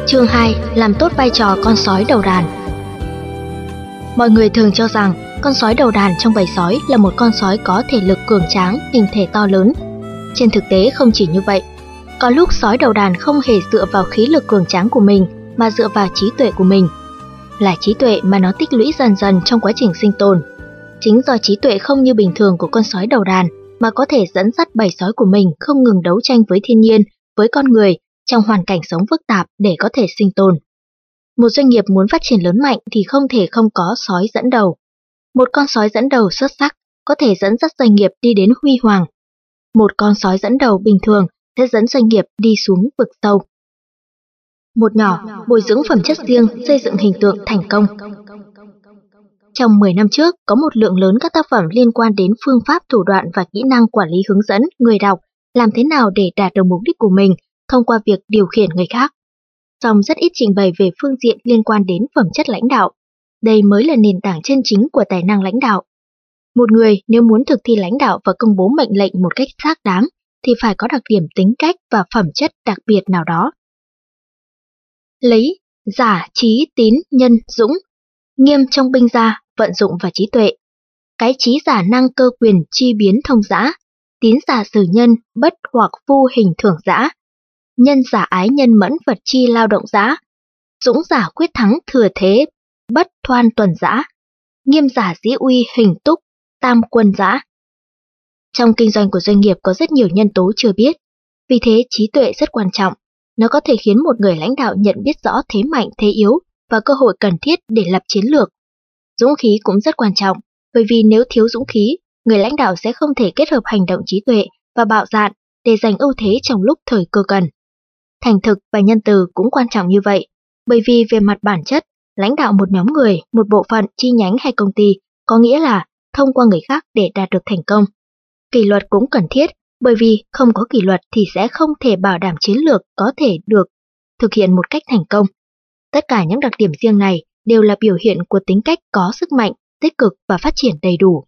Chương 2. Làm tốt vai trò con sói đầu đàn. Mọi người thường cho rằng con sói đầu đàn trong bầy sói là một con sói có thể lực cường tráng, hình thể to lớn. Trên thực tế không chỉ như vậy. Có lúc sói đầu đàn không hề dựa vào khí lực cường tráng của mình mà dựa vào trí tuệ của mình. Là trí tuệ mà nó tích lũy dần dần trong quá trình sinh tồn. Chính do trí tuệ không như bình thường của con sói đầu đàn mà có thể dẫn dắt bầy sói của mình không ngừng đấu tranh với thiên nhiên, với con người trong hoàn cảnh sống phức tạp để có thể sinh tồn. Một doanh nghiệp muốn phát triển lớn mạnh thì không thể không có sói dẫn đầu. Một con sói dẫn đầu xuất sắc có thể dẫn dắt doanh nghiệp đi đến huy hoàng. Một con sói dẫn đầu bình thường sẽ dẫn doanh nghiệp đi xuống vực sâu. Một nhỏ, bồi dưỡng phẩm chất riêng, xây dựng hình tượng thành công. Trong 10 năm trước, có một lượng lớn các tác phẩm liên quan đến phương pháp, thủ đoạn và kỹ năng quản lý hướng dẫn người đọc làm thế nào để đạt được mục đích của mình thông qua việc điều khiển người khác. Song rất ít trình bày về phương diện liên quan đến phẩm chất lãnh đạo. Đây mới là nền tảng chân chính của tài năng lãnh đạo. Một người nếu muốn thực thi lãnh đạo và công bố mệnh lệnh một cách xác đáng thì phải có đặc điểm tính cách và phẩm chất đặc biệt nào đó. Lấy giả, trí, tín, nhân, dũng, nghiêm trong binh ra, vận dụng và trí tuệ. Cái trí giả năng cơ quyền chi biến thông dã, tín giả xử nhân, bất hoặc phu hình thưởng dã, nhân giả ái nhân mẫn vật chi lao động dã, dũng giả quyết thắng thừa thế, bất thoan tuần dã, nghiêm giả dĩ uy hình túc, tam quân dã. Trong kinh doanh của doanh nghiệp có rất nhiều nhân tố chưa biết, vì thế trí tuệ rất quan trọng. Nó có thể khiến một người lãnh đạo nhận biết rõ thế mạnh, thế yếu và cơ hội cần thiết để lập chiến lược. Dũng khí cũng rất quan trọng, bởi vì nếu thiếu dũng khí, người lãnh đạo sẽ không thể kết hợp hành động trí tuệ và bạo dạn để giành ưu thế trong lúc thời cơ cần. Thành thực và nhân từ cũng quan trọng như vậy, bởi vì về mặt bản chất, lãnh đạo một nhóm người, một bộ phận, chi nhánh hay công ty có nghĩa là thông qua người khác để đạt được thành công. Kỷ luật cũng cần thiết, bởi vì không có kỷ luật thì sẽ không thể bảo đảm chiến lược có thể được thực hiện một cách thành công. Tất cả những đặc điểm riêng này đều là biểu hiện của tính cách có sức mạnh, tích cực và phát triển đầy đủ.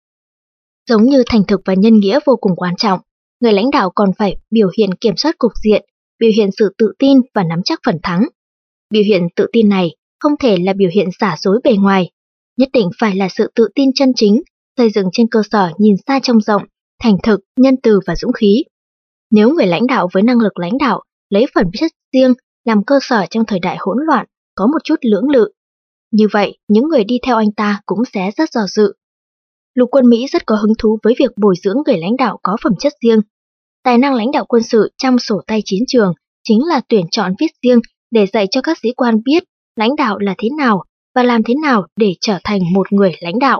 Giống như thành thực và nhân nghĩa vô cùng quan trọng, người lãnh đạo còn phải biểu hiện kiểm soát cục diện, biểu hiện sự tự tin và nắm chắc phần thắng. Biểu hiện tự tin này không thể là biểu hiện giả dối bề ngoài, nhất định phải là sự tự tin chân chính, xây dựng trên cơ sở nhìn xa trông rộng, thành thực, nhân từ và dũng khí. Nếu người lãnh đạo với năng lực lãnh đạo lấy phẩm chất riêng làm cơ sở trong thời đại hỗn loạn, có một chút lưỡng lự, như vậy những người đi theo anh ta cũng sẽ rất do dự. Lục quân Mỹ rất có hứng thú với việc bồi dưỡng người lãnh đạo có phẩm chất riêng. Tài năng lãnh đạo quân sự trong sổ tay chiến trường chính là tuyển chọn viết riêng để dạy cho các sĩ quan biết lãnh đạo là thế nào và làm thế nào để trở thành một người lãnh đạo.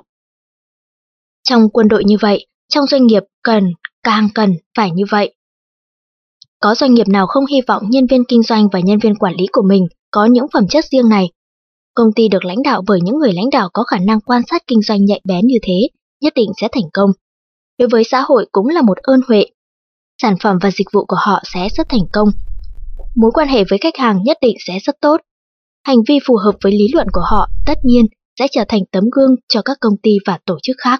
Trong quân đội như vậy, trong doanh nghiệp càng cần phải như vậy. Có doanh nghiệp nào không hy vọng nhân viên kinh doanh và nhân viên quản lý của mình có những phẩm chất riêng này? Công ty được lãnh đạo bởi những người lãnh đạo có khả năng quan sát kinh doanh nhạy bén như thế, nhất định sẽ thành công. Đối với xã hội cũng là một ơn huệ. Sản phẩm và dịch vụ của họ sẽ rất thành công. Mối quan hệ với khách hàng nhất định sẽ rất tốt. Hành vi phù hợp với lý luận của họ tất nhiên sẽ trở thành tấm gương cho các công ty và tổ chức khác.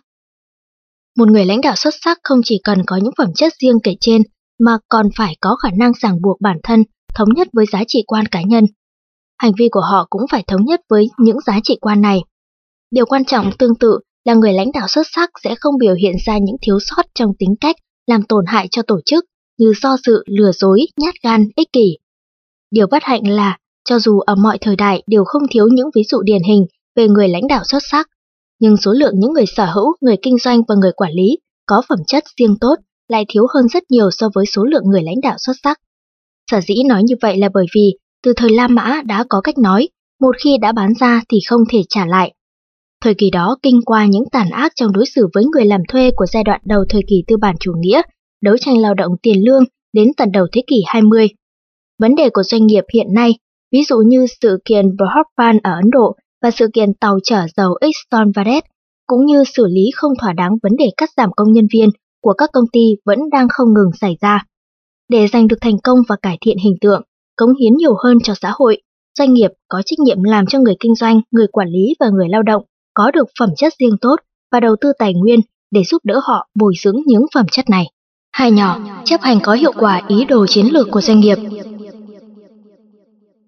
Một người lãnh đạo xuất sắc không chỉ cần có những phẩm chất riêng kể trên, mà còn phải có khả năng ràng buộc bản thân, thống nhất với giá trị quan cá nhân. Hành vi của họ cũng phải thống nhất với những giá trị quan này. Điều quan trọng tương tự là người lãnh đạo xuất sắc sẽ không biểu hiện ra những thiếu sót trong tính cách làm tổn hại cho tổ chức như do dự, lừa dối, nhát gan, ích kỷ. Điều bất hạnh là, cho dù ở mọi thời đại đều không thiếu những ví dụ điển hình về người lãnh đạo xuất sắc, nhưng số lượng những người sở hữu, người kinh doanh và người quản lý có phẩm chất riêng tốt lại thiếu hơn rất nhiều so với số lượng người lãnh đạo xuất sắc. Sở dĩ nói như vậy là bởi vì từ thời La Mã đã có cách nói, một khi đã bán ra thì không thể trả lại. Thời kỳ đó kinh qua những tàn ác trong đối xử với người làm thuê của giai đoạn đầu thời kỳ tư bản chủ nghĩa, đấu tranh lao động tiền lương đến tận đầu thế kỷ 20. Vấn đề của doanh nghiệp hiện nay, ví dụ như sự kiện Bhopal ở Ấn Độ và sự kiện tàu chở dầu Exxon Valdez, cũng như xử lý không thỏa đáng vấn đề cắt giảm công nhân viên của các công ty vẫn đang không ngừng xảy ra. Để giành được thành công và cải thiện hình tượng, cống hiến nhiều hơn cho xã hội, doanh nghiệp có trách nhiệm làm cho người kinh doanh, người quản lý và người lao động có được phẩm chất riêng tốt và đầu tư tài nguyên để giúp đỡ họ bồi dưỡng những phẩm chất này. Hai nhỏ, chấp hành có hiệu quả ý đồ chiến lược của doanh nghiệp.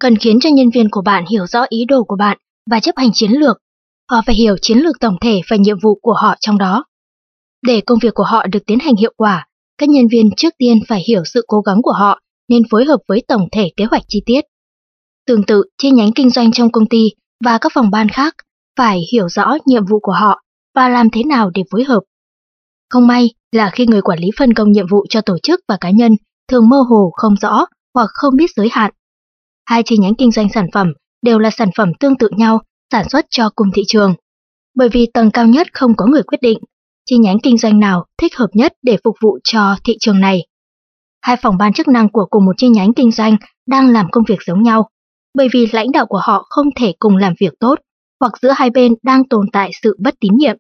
cần khiến cho nhân viên của bạn hiểu rõ ý đồ của bạn và chấp hành chiến lược. Họ phải hiểu chiến lược tổng thể và nhiệm vụ của họ trong đó. Để công việc của họ được tiến hành hiệu quả, các nhân viên trước tiên phải hiểu sự cố gắng của họ nên phối hợp với tổng thể kế hoạch chi tiết. Tương tự, chi nhánh kinh doanh trong công ty và các phòng ban khác phải hiểu rõ nhiệm vụ của họ và làm thế nào để phối hợp. Không may là khi người quản lý phân công nhiệm vụ cho tổ chức và cá nhân thường mơ hồ, không rõ hoặc không biết giới hạn. Hai chi nhánh kinh doanh sản phẩm đều là sản phẩm tương tự nhau, sản xuất cho cùng thị trường. Bởi vì tầng cao nhất không có người quyết định chi nhánh kinh doanh nào thích hợp nhất để phục vụ cho thị trường này. Hai phòng ban chức năng của cùng một chi nhánh kinh doanh đang làm công việc giống nhau, bởi vì lãnh đạo của họ không thể cùng làm việc tốt, hoặc giữa hai bên đang tồn tại sự bất tín nhiệm.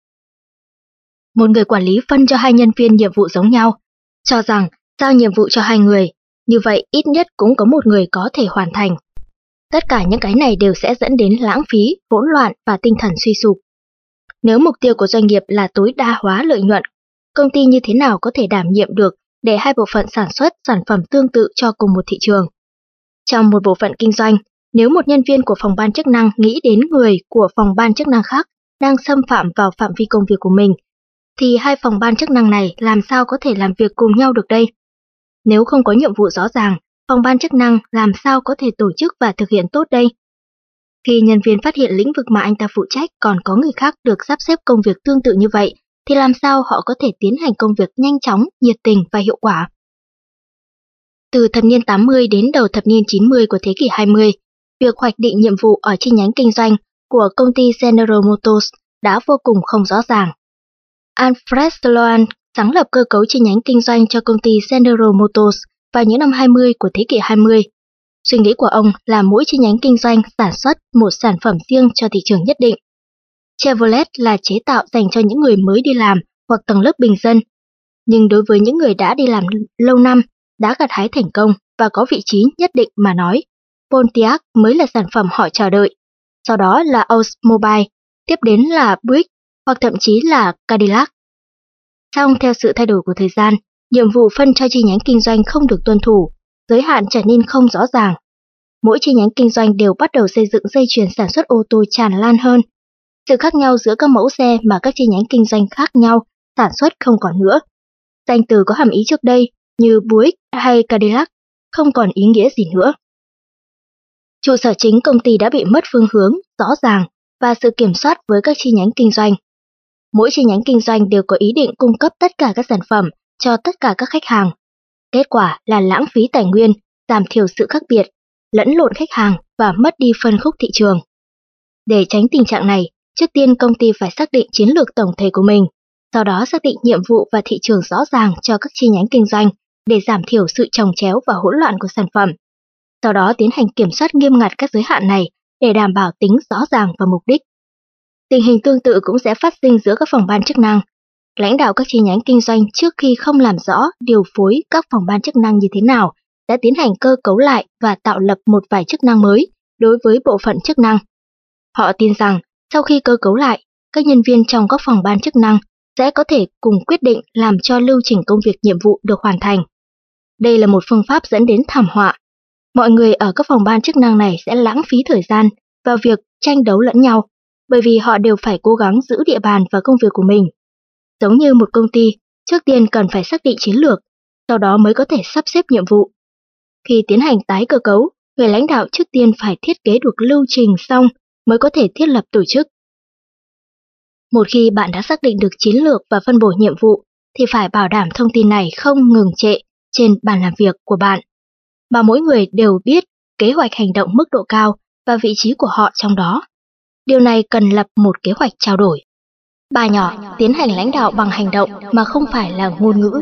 Một người quản lý phân cho hai nhân viên nhiệm vụ giống nhau, cho rằng giao nhiệm vụ cho hai người, như vậy ít nhất cũng có một người có thể hoàn thành. Tất cả những cái này đều sẽ dẫn đến lãng phí, hỗn loạn và tinh thần suy sụp. Nếu mục tiêu của doanh nghiệp là tối đa hóa lợi nhuận, công ty như thế nào có thể đảm nhiệm được để hai bộ phận sản xuất sản phẩm tương tự cho cùng một thị trường? Trong một bộ phận kinh doanh, nếu một nhân viên của phòng ban chức năng nghĩ đến người của phòng ban chức năng khác đang xâm phạm vào phạm vi công việc của mình, thì hai phòng ban chức năng này làm sao có thể làm việc cùng nhau được đây? Nếu không có nhiệm vụ rõ ràng, phòng ban chức năng làm sao có thể tổ chức và thực hiện tốt đây? Khi nhân viên phát hiện lĩnh vực mà anh ta phụ trách còn có người khác được sắp xếp công việc tương tự như vậy, thì làm sao họ có thể tiến hành công việc nhanh chóng, nhiệt tình và hiệu quả? Từ thập niên 80 đến đầu thập niên 90 của thế kỷ 20, việc hoạch định nhiệm vụ ở chi nhánh kinh doanh của công ty General Motors đã vô cùng không rõ ràng. Alfred Sloan sáng lập cơ cấu chi nhánh kinh doanh cho công ty General Motors vào những năm 20 của thế kỷ 20. Suy nghĩ của ông là mỗi chi nhánh kinh doanh sản xuất một sản phẩm riêng cho thị trường nhất định. Chevrolet là chế tạo dành cho những người mới đi làm hoặc tầng lớp bình dân. Nhưng đối với những người đã đi làm lâu năm, đã gặt hái thành công và có vị trí nhất định mà nói, Pontiac mới là sản phẩm họ chờ đợi. Sau đó là Oldsmobile, tiếp đến là Buick hoặc thậm chí là Cadillac. Song theo sự thay đổi của thời gian, nhiệm vụ phân cho chi nhánh kinh doanh không được tuân thủ, giới hạn trở nên không rõ ràng. Mỗi chi nhánh kinh doanh đều bắt đầu xây dựng dây chuyền sản xuất ô tô tràn lan hơn. Sự khác nhau giữa các mẫu xe mà các chi nhánh kinh doanh khác nhau sản xuất không còn nữa. Danh từ có hàm ý trước đây như Buick hay Cadillac không còn ý nghĩa gì nữa. Trụ sở chính công ty đã bị mất phương hướng, rõ ràng và sự kiểm soát với các chi nhánh kinh doanh. Mỗi chi nhánh kinh doanh đều có ý định cung cấp tất cả các sản phẩm cho tất cả các khách hàng. Kết quả là lãng phí tài nguyên, giảm thiểu sự khác biệt, lẫn lộn khách hàng và mất đi phân khúc thị trường. Để tránh tình trạng này, trước tiên công ty phải xác định chiến lược tổng thể của mình, sau đó xác định nhiệm vụ và thị trường rõ ràng cho các chi nhánh kinh doanh để giảm thiểu sự chồng chéo và hỗn loạn của sản phẩm. Sau đó tiến hành kiểm soát nghiêm ngặt các giới hạn này để đảm bảo tính rõ ràng và mục đích. Tình hình tương tự cũng sẽ phát sinh giữa các phòng ban chức năng. Lãnh đạo các chi nhánh kinh doanh trước khi không làm rõ điều phối các phòng ban chức năng như thế nào đã tiến hành cơ cấu lại và tạo lập một vài chức năng mới đối với bộ phận chức năng. Họ tin rằng sau khi cơ cấu lại, các nhân viên trong các phòng ban chức năng sẽ có thể cùng quyết định làm cho lưu trình công việc nhiệm vụ được hoàn thành. Đây là một phương pháp dẫn đến thảm họa. Mọi người ở các phòng ban chức năng này sẽ lãng phí thời gian vào việc tranh đấu lẫn nhau, bởi vì họ đều phải cố gắng giữ địa bàn và công việc của mình. Giống như một công ty, trước tiên cần phải xác định chiến lược, sau đó mới có thể sắp xếp nhiệm vụ. Khi tiến hành tái cơ cấu, người lãnh đạo trước tiên phải thiết kế được lưu trình xong mới có thể thiết lập tổ chức. Một khi bạn đã xác định được chiến lược và phân bổ nhiệm vụ, thì phải bảo đảm thông tin này không ngừng trệ trên bàn làm việc của bạn, mà mỗi người đều biết kế hoạch hành động mức độ cao và vị trí của họ trong đó. Điều này cần lập một kế hoạch trao đổi. Bài nhỏ, tiến hành lãnh đạo bằng hành động mà không phải là ngôn ngữ.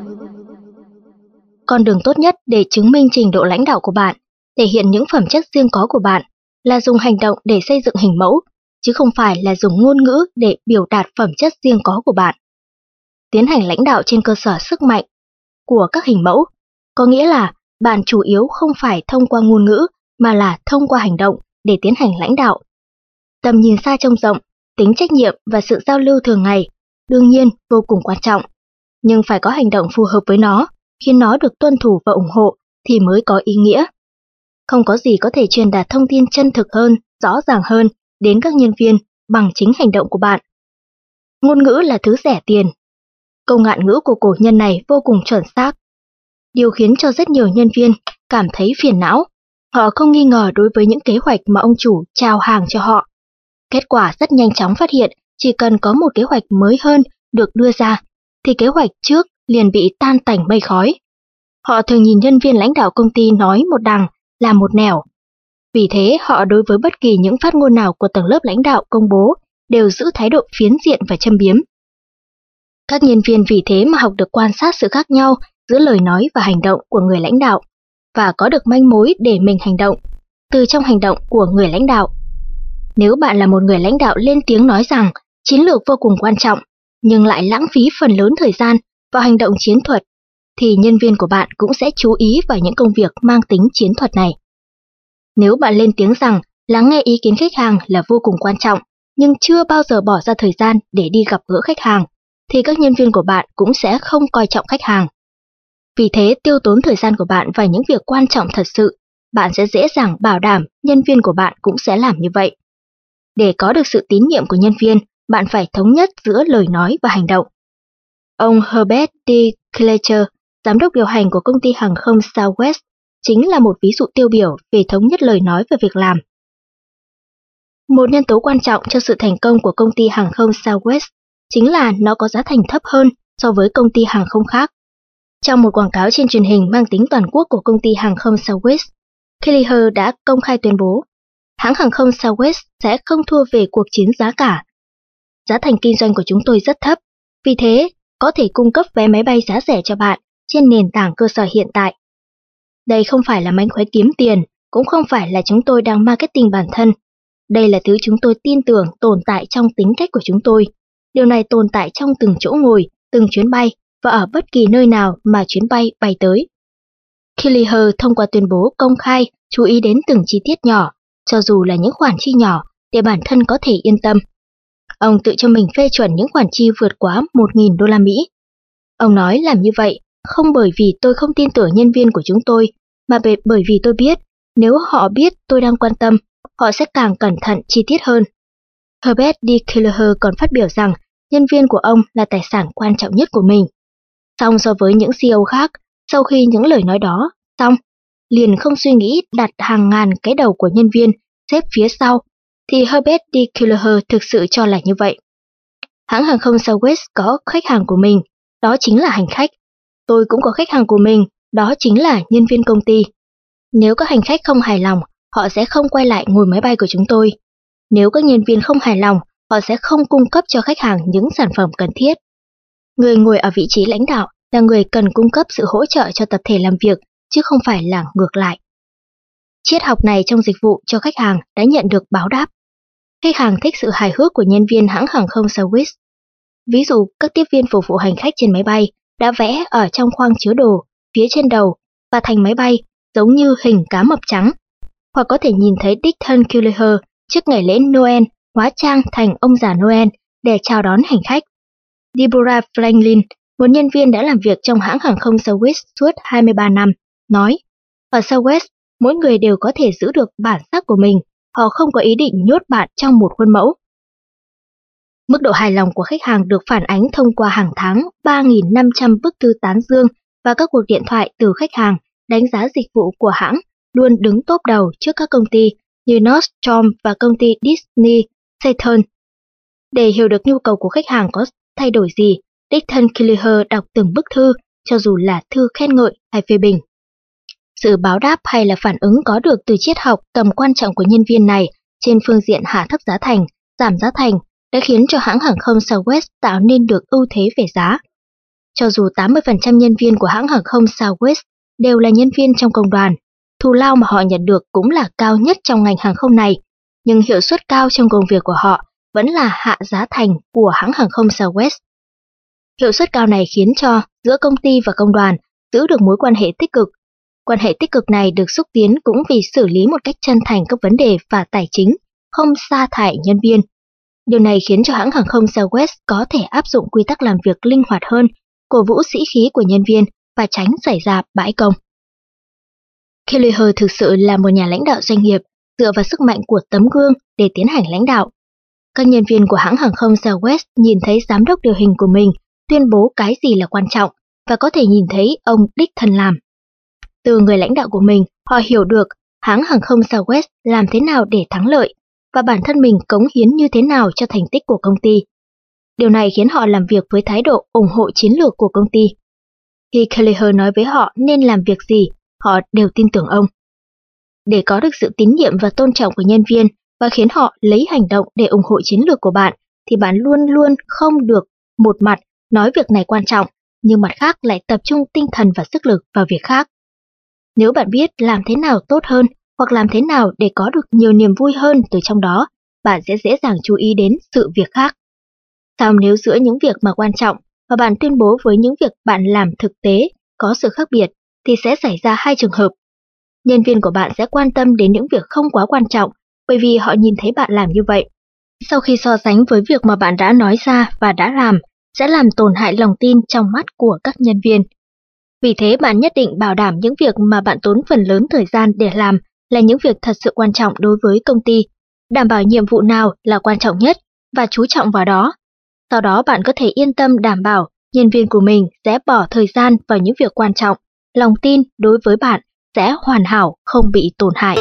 Con đường tốt nhất để chứng minh trình độ lãnh đạo của bạn, thể hiện những phẩm chất riêng có của bạn, là dùng hành động để xây dựng hình mẫu, chứ không phải là dùng ngôn ngữ để biểu đạt phẩm chất riêng có của bạn. Tiến hành lãnh đạo trên cơ sở sức mạnh của các hình mẫu, có nghĩa là bạn chủ yếu không phải thông qua ngôn ngữ mà là thông qua hành động để tiến hành lãnh đạo. Tầm nhìn xa trông rộng, tính trách nhiệm và sự giao lưu thường ngày đương nhiên vô cùng quan trọng, nhưng phải có hành động phù hợp với nó, khiến nó được tuân thủ và ủng hộ thì mới có ý nghĩa. Không có gì có thể truyền đạt thông tin chân thực hơn, rõ ràng hơn đến các nhân viên bằng chính hành động của bạn. Ngôn ngữ là thứ rẻ tiền. Câu ngạn ngữ của cổ nhân này vô cùng chuẩn xác. Điều khiến cho rất nhiều nhân viên cảm thấy phiền não. Họ không nghi ngờ đối với những kế hoạch mà ông chủ chào hàng cho họ. Kết quả rất nhanh chóng phát hiện, chỉ cần có một kế hoạch mới hơn được đưa ra, thì kế hoạch trước liền bị tan tành mây khói. Họ thường nhìn nhân viên lãnh đạo công ty nói một đằng, làm một nẻo. Vì thế, họ đối với bất kỳ những phát ngôn nào của tầng lớp lãnh đạo công bố đều giữ thái độ phiến diện và châm biếm. Các nhân viên vì thế mà học được quan sát sự khác nhau giữa lời nói và hành động của người lãnh đạo, và có được manh mối để mình hành động từ trong hành động của người lãnh đạo. Nếu bạn là một người lãnh đạo lên tiếng nói rằng chiến lược vô cùng quan trọng, nhưng lại lãng phí phần lớn thời gian vào hành động chiến thuật, thì nhân viên của bạn cũng sẽ chú ý vào những công việc mang tính chiến thuật này. Nếu bạn lên tiếng rằng lắng nghe ý kiến khách hàng là vô cùng quan trọng, nhưng chưa bao giờ bỏ ra thời gian để đi gặp gỡ khách hàng, thì các nhân viên của bạn cũng sẽ không coi trọng khách hàng. Vì thế, tiêu tốn thời gian của bạn vào những việc quan trọng thật sự, bạn sẽ dễ dàng bảo đảm nhân viên của bạn cũng sẽ làm như vậy. Để có được sự tín nhiệm của nhân viên, bạn phải thống nhất giữa lời nói và hành động. Ông Herbert D. Fletcher, giám đốc điều hành của công ty hàng không Southwest, chính là một ví dụ tiêu biểu về thống nhất lời nói và việc làm. Một nhân tố quan trọng cho sự thành công của công ty hàng không Southwest chính là nó có giá thành thấp hơn so với công ty hàng không khác. Trong một quảng cáo trên truyền hình mang tính toàn quốc của công ty hàng không Southwest, Kelleher đã công khai tuyên bố, hãng hàng không Southwest sẽ không thua về cuộc chiến giá cả. Giá thành kinh doanh của chúng tôi rất thấp, vì thế có thể cung cấp vé máy bay giá rẻ cho bạn trên nền tảng cơ sở hiện tại. Đây không phải là mánh khóe kiếm tiền, cũng không phải là chúng tôi đang marketing bản thân. Đây là thứ chúng tôi tin tưởng tồn tại trong tính cách của chúng tôi. Điều này tồn tại trong từng chỗ ngồi, từng chuyến bay và ở bất kỳ nơi nào mà chuyến bay bay tới. Kelleher thông qua tuyên bố công khai chú ý đến từng chi tiết nhỏ, cho dù là những khoản chi nhỏ, để bản thân có thể yên tâm. Ông tự cho mình phê chuẩn những khoản chi vượt quá 1.000 đô la Mỹ. Ông nói làm như vậy không bởi vì tôi không tin tưởng nhân viên của chúng tôi, mà bởi vì tôi biết nếu họ biết tôi đang quan tâm, họ sẽ càng cẩn thận chi tiết hơn. Herbert D. Kelleher còn phát biểu rằng nhân viên của ông là tài sản quan trọng nhất của mình. Song so với những CEO khác, sau khi những lời nói đó xong, liền không suy nghĩ đặt hàng ngàn cái đầu của nhân viên xếp phía sau, thì Herbert D. Kelleher thực sự cho là như vậy. Hãng hàng không Southwest có khách hàng của mình, đó chính là hành khách. Tôi cũng có khách hàng của mình, đó chính là nhân viên công ty. Nếu các hành khách không hài lòng, họ sẽ không quay lại ngồi máy bay của chúng tôi. Nếu các nhân viên không hài lòng, họ sẽ không cung cấp cho khách hàng những sản phẩm cần thiết. Người ngồi ở vị trí lãnh đạo là người cần cung cấp sự hỗ trợ cho tập thể làm việc, chứ không phải là ngược lại. Triết học này trong dịch vụ cho khách hàng đã nhận được báo đáp. Khách hàng thích sự hài hước của nhân viên hãng hàng không Southwest. Ví dụ, các tiếp viên phục vụ hành khách trên máy bay đã vẽ ở trong khoang chứa đồ, phía trên đầu và thành máy bay giống như hình cá mập trắng. Hoặc có thể nhìn thấy đích thân Kelleher trước ngày lễ Noel hóa trang thành ông già Noel để chào đón hành khách. Deborah Franklin, một nhân viên đã làm việc trong hãng hàng không Southwest suốt 23 năm, nói, ở Southwest, mỗi người đều có thể giữ được bản sắc của mình, họ không có ý định nhốt bạn trong một khuôn mẫu. Mức độ hài lòng của khách hàng được phản ánh thông qua hàng tháng 3.500 bức thư tán dương và các cuộc điện thoại từ khách hàng đánh giá dịch vụ của hãng luôn đứng top đầu trước các công ty như Nordstrom và công ty Disney Saturn. Để hiểu được nhu cầu của khách hàng có thay đổi gì, đích thân Kelleher đọc từng bức thư, cho dù là thư khen ngợi hay phê bình. Sự báo đáp hay là phản ứng có được từ triết học tầm quan trọng của nhân viên này trên phương diện hạ thấp giá thành, giảm giá thành đã khiến cho hãng hàng không Southwest tạo nên được ưu thế về giá. Cho dù 80% nhân viên của hãng hàng không Southwest đều là nhân viên trong công đoàn, thù lao mà họ nhận được cũng là cao nhất trong ngành hàng không này, nhưng hiệu suất cao trong công việc của họ vẫn là hạ giá thành của hãng hàng không Southwest. Hiệu suất cao này khiến cho giữa công ty và công đoàn giữ được mối quan hệ tích cực. Quan hệ tích cực này được xúc tiến cũng vì xử lý một cách chân thành các vấn đề và tài chính, không sa thải nhân viên. Điều này khiến cho hãng hàng không Southwest có thể áp dụng quy tắc làm việc linh hoạt hơn, cổ vũ sĩ khí của nhân viên và tránh xảy ra bãi công. Kelleher thực sự là một nhà lãnh đạo doanh nghiệp dựa vào sức mạnh của tấm gương để tiến hành lãnh đạo. Các nhân viên của hãng hàng không Southwest nhìn thấy giám đốc điều hành của mình tuyên bố cái gì là quan trọng và có thể nhìn thấy ông đích thân làm. Từ người lãnh đạo của mình, họ hiểu được hãng hàng không Southwest làm thế nào để thắng lợi và bản thân mình cống hiến như thế nào cho thành tích của công ty. Điều này khiến họ làm việc với thái độ ủng hộ chiến lược của công ty. Khi Kelleher nói với họ nên làm việc gì, họ đều tin tưởng ông. Để có được sự tín nhiệm và tôn trọng của nhân viên và khiến họ lấy hành động để ủng hộ chiến lược của bạn, thì bạn luôn luôn không được một mặt nói việc này quan trọng, nhưng mặt khác lại tập trung tinh thần và sức lực vào việc khác. Nếu bạn biết làm thế nào tốt hơn hoặc làm thế nào để có được nhiều niềm vui hơn từ trong đó, bạn sẽ dễ dàng chú ý đến sự việc khác. Song nếu giữa những việc mà quan trọng và bạn tuyên bố với những việc bạn làm thực tế có sự khác biệt, thì sẽ xảy ra hai trường hợp. Nhân viên của bạn sẽ quan tâm đến những việc không quá quan trọng bởi vì họ nhìn thấy bạn làm như vậy. Sau khi so sánh với việc mà bạn đã nói ra và đã làm, sẽ làm tổn hại lòng tin trong mắt của các nhân viên. Vì thế bạn nhất định bảo đảm những việc mà bạn tốn phần lớn thời gian để làm là những việc thật sự quan trọng đối với công ty, đảm bảo nhiệm vụ nào là quan trọng nhất và chú trọng vào đó. Sau đó bạn có thể yên tâm đảm bảo nhân viên của mình sẽ bỏ thời gian vào những việc quan trọng, lòng tin đối với bạn sẽ hoàn hảo, không bị tổn hại.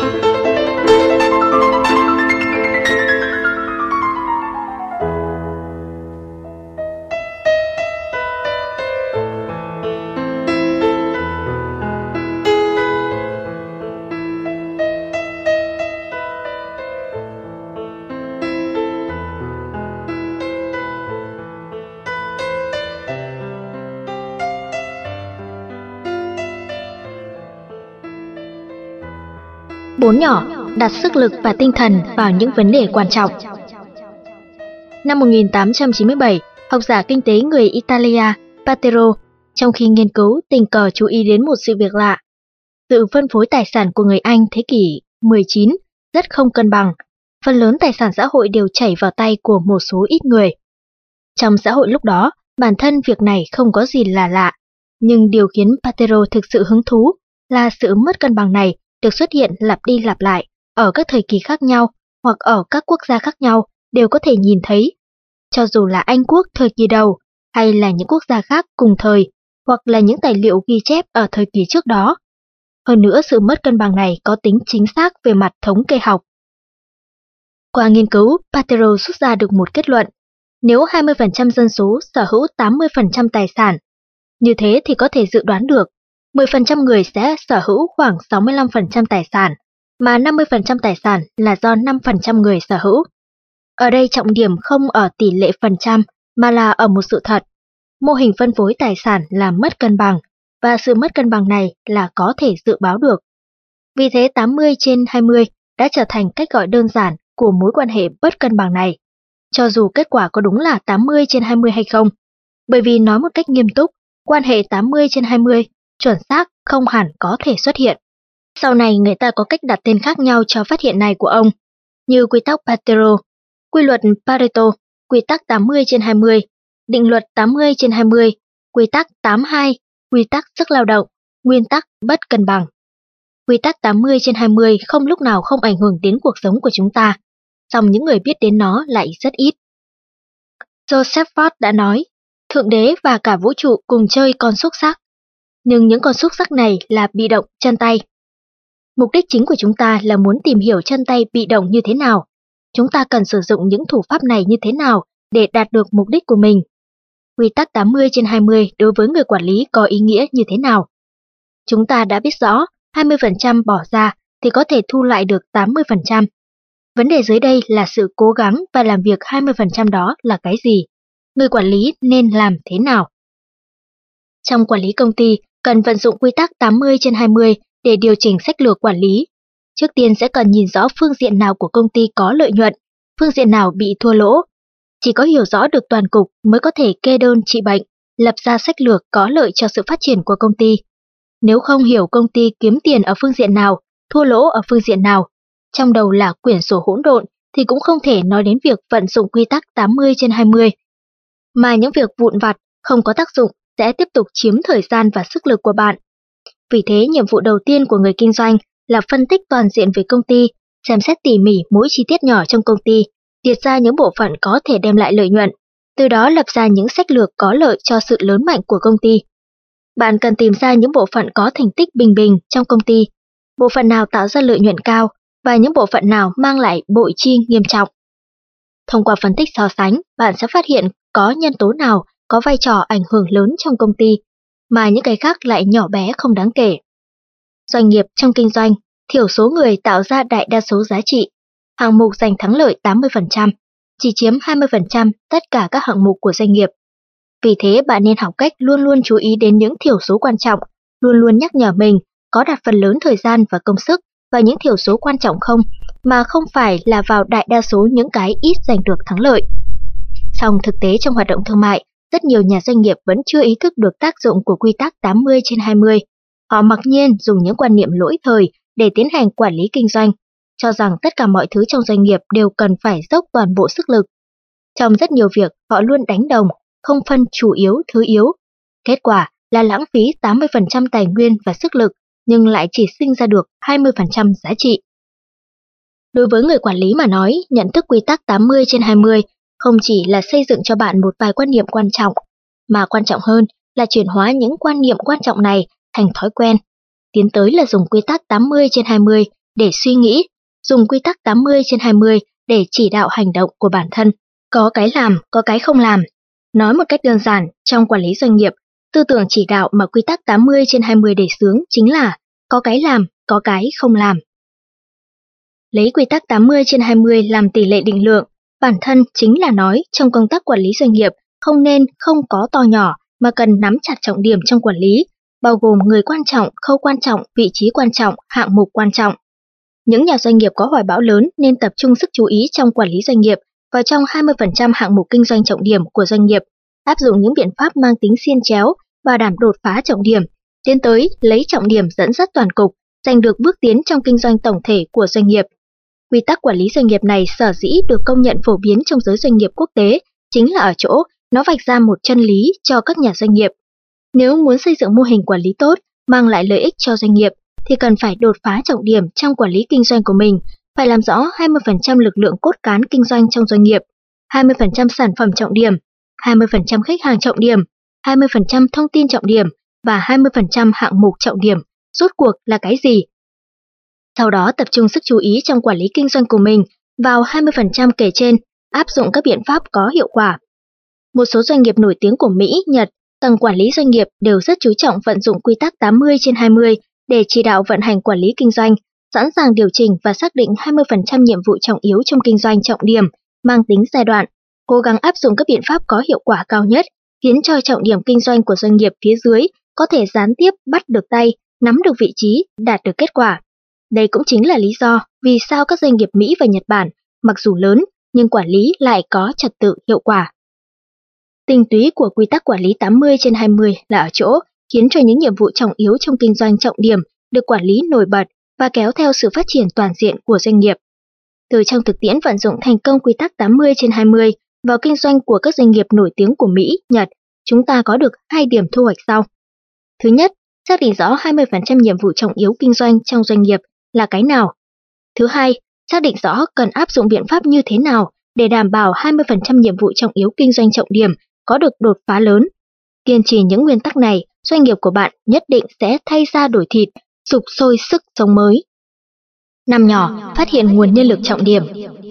Bốn nhỏ, đặt sức lực và tinh thần vào những vấn đề quan trọng. Năm 1897, học giả kinh tế người Italia Patero, trong khi nghiên cứu, tình cờ chú ý đến một sự việc lạ. Sự phân phối tài sản của người Anh thế kỷ 19 rất không cân bằng. Phần lớn tài sản xã hội đều chảy vào tay của một số ít người. Trong xã hội lúc đó, bản thân việc này không có gì là lạ. Nhưng điều khiến Patero thực sự hứng thú là sự mất cân bằng này được xuất hiện lặp đi lặp lại ở các thời kỳ khác nhau hoặc ở các quốc gia khác nhau đều có thể nhìn thấy. Cho dù là Anh quốc thời kỳ đầu hay là những quốc gia khác cùng thời hoặc là những tài liệu ghi chép ở thời kỳ trước đó. Hơn nữa sự mất cân bằng này có tính chính xác về mặt thống kê học. Qua nghiên cứu, Patero rút ra được một kết luận. Nếu 20% dân số sở hữu 80% tài sản, như thế thì có thể dự đoán được 10% người sẽ sở hữu khoảng 65% tài sản, mà 50% tài sản là do 5% người sở hữu. Ở đây trọng điểm không ở tỷ lệ phần trăm, mà là ở một sự thật. Mô hình phân phối tài sản là mất cân bằng, và sự mất cân bằng này là có thể dự báo được. Vì thế 80/20 đã trở thành cách gọi đơn giản của mối quan hệ bất cân bằng này, cho dù kết quả có đúng là 80/20 hay không. Bởi vì nói một cách nghiêm túc, quan hệ 80/20 chuẩn xác không hẳn có thể xuất hiện. Sau này người ta có cách đặt tên khác nhau cho phát hiện này của ông, như quy tắc Patero, quy luật Pareto, quy tắc 80/20, định luật 80/20, quy tắc 82, quy tắc sức lao động, nguyên tắc bất cân bằng. Quy tắc 80/20 không lúc nào không ảnh hưởng đến cuộc sống của chúng ta, song những người biết đến nó lại rất ít. Joseph Ford đã nói, Thượng Đế và cả vũ trụ cùng chơi con xúc xắc, nhưng những con xúc xắc này là bị động chân tay. Mục đích chính của chúng ta là muốn tìm hiểu chân tay bị động như thế nào. Chúng ta cần sử dụng những thủ pháp này như thế nào để đạt được mục đích của mình. Quy tắc 80/20 đối với người quản lý có ý nghĩa như thế nào? Chúng ta đã biết rõ, 20% bỏ ra thì có thể thu lại được 80%. Vấn đề dưới đây là sự cố gắng và làm việc 20% đó là cái gì? Người quản lý nên làm thế nào? Trong quản lý công ty, cần vận dụng quy tắc 80/20 để điều chỉnh sách lược quản lý. Trước tiên sẽ cần nhìn rõ phương diện nào của công ty có lợi nhuận, phương diện nào bị thua lỗ. Chỉ có hiểu rõ được toàn cục mới có thể kê đơn trị bệnh, lập ra sách lược có lợi cho sự phát triển của công ty. Nếu không hiểu công ty kiếm tiền ở phương diện nào, thua lỗ ở phương diện nào, trong đầu là quyển sổ hỗn độn thì cũng không thể nói đến việc vận dụng quy tắc 80/20. Mà những việc vụn vặt không có tác dụng sẽ tiếp tục chiếm thời gian và sức lực của bạn. Vì thế, nhiệm vụ đầu tiên của người kinh doanh là phân tích toàn diện về công ty, xem xét tỉ mỉ mỗi chi tiết nhỏ trong công ty, liệt ra những bộ phận có thể đem lại lợi nhuận, từ đó lập ra những sách lược có lợi cho sự lớn mạnh của công ty. Bạn cần tìm ra những bộ phận có thành tích bình bình trong công ty, bộ phận nào tạo ra lợi nhuận cao và những bộ phận nào mang lại bội chi nghiêm trọng. Thông qua phân tích so sánh, bạn sẽ phát hiện có nhân tố nào có vai trò ảnh hưởng lớn trong công ty, mà những cái khác lại nhỏ bé không đáng kể. Doanh nghiệp trong kinh doanh, thiểu số người tạo ra đại đa số giá trị. Hạng mục giành thắng lợi 80%, chỉ chiếm 20% tất cả các hạng mục của doanh nghiệp. Vì thế bạn nên học cách luôn luôn chú ý đến những thiểu số quan trọng, luôn luôn nhắc nhở mình có đặt phần lớn thời gian và công sức vào những thiểu số quan trọng không, mà không phải là vào đại đa số những cái ít giành được thắng lợi. Song thực tế trong hoạt động thương mại, rất nhiều nhà doanh nghiệp vẫn chưa ý thức được tác dụng của quy tắc 80/20. Họ mặc nhiên dùng những quan niệm lỗi thời để tiến hành quản lý kinh doanh, cho rằng tất cả mọi thứ trong doanh nghiệp đều cần phải dốc toàn bộ sức lực. Trong rất nhiều việc, họ luôn đánh đồng, không phân chủ yếu, thứ yếu. Kết quả là lãng phí 80% tài nguyên và sức lực, nhưng lại chỉ sinh ra được 20% giá trị. Đối với người quản lý mà nói, nhận thức quy tắc 80/20 không chỉ là xây dựng cho bạn một vài quan niệm quan trọng, mà quan trọng hơn là chuyển hóa những quan niệm quan trọng này thành thói quen. Tiến tới là dùng quy tắc 80/20 để suy nghĩ, dùng quy tắc 80/20 để chỉ đạo hành động của bản thân. Có cái làm, có cái không làm. Nói một cách đơn giản, trong quản lý doanh nghiệp, tư tưởng chỉ đạo mà quy tắc 80/20 đề xướng chính là có cái làm, có cái không làm. Lấy quy tắc 80/20 làm tỷ lệ định lượng, bản thân chính là nói trong công tác quản lý doanh nghiệp không có to nhỏ mà cần nắm chặt trọng điểm trong quản lý, bao gồm người quan trọng, khâu quan trọng, vị trí quan trọng, hạng mục quan trọng. Những nhà doanh nghiệp có hoài bão lớn nên tập trung sức chú ý trong quản lý doanh nghiệp vào trong 20% hạng mục kinh doanh trọng điểm của doanh nghiệp, áp dụng những biện pháp mang tính xiên chéo, bảo đảm đột phá trọng điểm, tiến tới lấy trọng điểm dẫn dắt toàn cục, giành được bước tiến trong kinh doanh tổng thể của doanh nghiệp. Quy tắc quản lý doanh nghiệp này sở dĩ được công nhận phổ biến trong giới doanh nghiệp quốc tế chính là ở chỗ nó vạch ra một chân lý cho các nhà doanh nghiệp. Nếu muốn xây dựng mô hình quản lý tốt, mang lại lợi ích cho doanh nghiệp, thì cần phải đột phá trọng điểm trong quản lý kinh doanh của mình, phải làm rõ 20% lực lượng cốt cán kinh doanh trong doanh nghiệp, 20% sản phẩm trọng điểm, 20% khách hàng trọng điểm, 20% thông tin trọng điểm và 20% hạng mục trọng điểm, rốt cuộc là cái gì? Sau đó tập trung sức chú ý trong quản lý kinh doanh của mình vào 20% kể trên, áp dụng các biện pháp có hiệu quả. Một số doanh nghiệp nổi tiếng của Mỹ, Nhật, tầng quản lý doanh nghiệp đều rất chú trọng vận dụng quy tắc 80/20 để chỉ đạo vận hành quản lý kinh doanh, sẵn sàng điều chỉnh và xác định 20% nhiệm vụ trọng yếu trong kinh doanh trọng điểm, mang tính giai đoạn, cố gắng áp dụng các biện pháp có hiệu quả cao nhất, khiến cho trọng điểm kinh doanh của doanh nghiệp phía dưới có thể gián tiếp bắt được tay, nắm được vị trí, đạt được kết quả. Đây cũng chính là lý do vì sao các doanh nghiệp Mỹ và Nhật Bản, mặc dù lớn, nhưng quản lý lại có trật tự hiệu quả. Tinh túy của quy tắc quản lý 80/20 là ở chỗ khiến cho những nhiệm vụ trọng yếu trong kinh doanh trọng điểm được quản lý nổi bật và kéo theo sự phát triển toàn diện của doanh nghiệp. Từ trong thực tiễn vận dụng thành công quy tắc 80/20 vào kinh doanh của các doanh nghiệp nổi tiếng của Mỹ, Nhật, chúng ta có được 2 điểm thu hoạch sau. Thứ nhất, xác định rõ 20% nhiệm vụ trọng yếu kinh doanh trong doanh nghiệp là cái nào. Thứ hai, xác định rõ cần áp dụng biện pháp như thế nào để đảm bảo 20% nhiệm vụ trọng yếu kinh doanh trọng điểm có được đột phá lớn. Kiên trì những nguyên tắc này, doanh nghiệp của bạn nhất định sẽ thay da đổi thịt, sục sôi sức sống mới. Năm nhỏ, phát hiện nguồn nhân lực trọng điểm.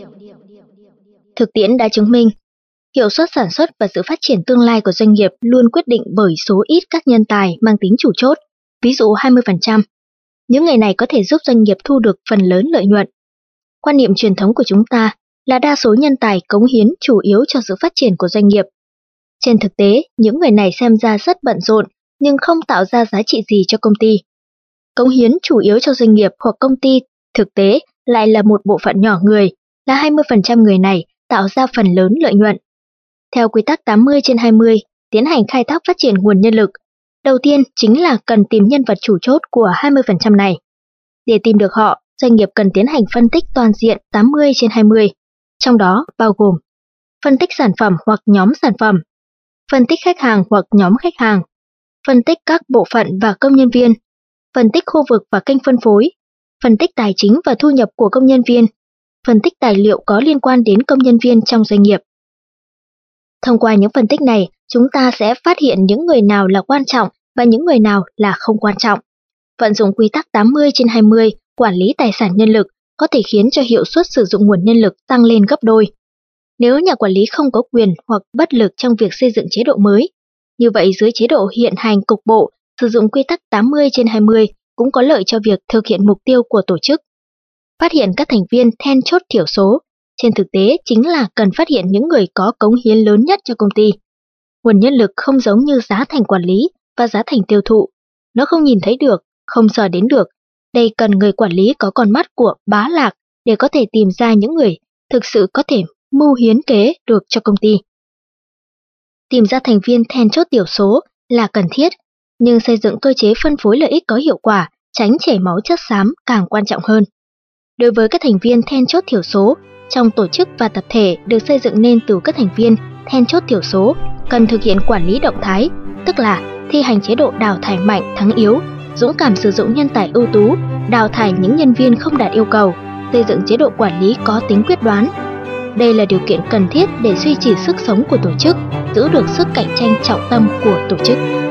Thực tiễn đã chứng minh, hiệu suất sản xuất và sự phát triển tương lai của doanh nghiệp luôn quyết định bởi số ít các nhân tài mang tính chủ chốt, ví dụ 20%. Những người này có thể giúp doanh nghiệp thu được phần lớn lợi nhuận. Quan niệm truyền thống của chúng ta là đa số nhân tài cống hiến chủ yếu cho sự phát triển của doanh nghiệp. Trên thực tế, những người này xem ra rất bận rộn nhưng không tạo ra giá trị gì cho công ty. Cống hiến chủ yếu cho doanh nghiệp hoặc công ty thực tế lại là một bộ phận nhỏ người, là 20% người này tạo ra phần lớn lợi nhuận. Theo quy tắc 80/20, tiến hành khai thác phát triển nguồn nhân lực, đầu tiên chính là cần tìm nhân vật chủ chốt của 20% này. Để tìm được họ, doanh nghiệp cần tiến hành phân tích toàn diện 80/20, trong đó bao gồm phân tích sản phẩm hoặc nhóm sản phẩm, phân tích khách hàng hoặc nhóm khách hàng, phân tích các bộ phận và công nhân viên, phân tích khu vực và kênh phân phối, phân tích tài chính và thu nhập của công nhân viên, phân tích tài liệu có liên quan đến công nhân viên trong doanh nghiệp. Thông qua những phân tích này, chúng ta sẽ phát hiện những người nào là quan trọng và những người nào là không quan trọng. Vận dụng quy tắc 80/20 quản lý tài sản nhân lực có thể khiến cho hiệu suất sử dụng nguồn nhân lực tăng lên gấp đôi. Nếu nhà quản lý không có quyền hoặc bất lực trong việc xây dựng chế độ mới, như vậy dưới chế độ hiện hành cục bộ, sử dụng quy tắc 80/20 cũng có lợi cho việc thực hiện mục tiêu của tổ chức. Phát hiện các thành viên then chốt thiểu số, trên thực tế chính là cần phát hiện những người có cống hiến lớn nhất cho công ty. Nguồn nhân lực không giống như giá thành quản lý và giá thành tiêu thụ. Nó không nhìn thấy được, không sờ đến được. Đây cần người quản lý có con mắt của bá lạc để có thể tìm ra những người thực sự có thể mưu hiến kế được cho công ty. Tìm ra thành viên then chốt thiểu số là cần thiết, nhưng xây dựng cơ chế phân phối lợi ích có hiệu quả, tránh chảy máu chất xám càng quan trọng hơn. Đối với các thành viên then chốt thiểu số, trong tổ chức và tập thể được xây dựng nên từ các thành viên then chốt thiểu số, cần thực hiện quản lý động thái, tức là thi hành chế độ đào thải mạnh thắng yếu, dũng cảm sử dụng nhân tài ưu tú, đào thải những nhân viên không đạt yêu cầu, xây dựng chế độ quản lý có tính quyết đoán. Đây là điều kiện cần thiết để duy trì sức sống của tổ chức, giữ được sức cạnh tranh trọng tâm của tổ chức.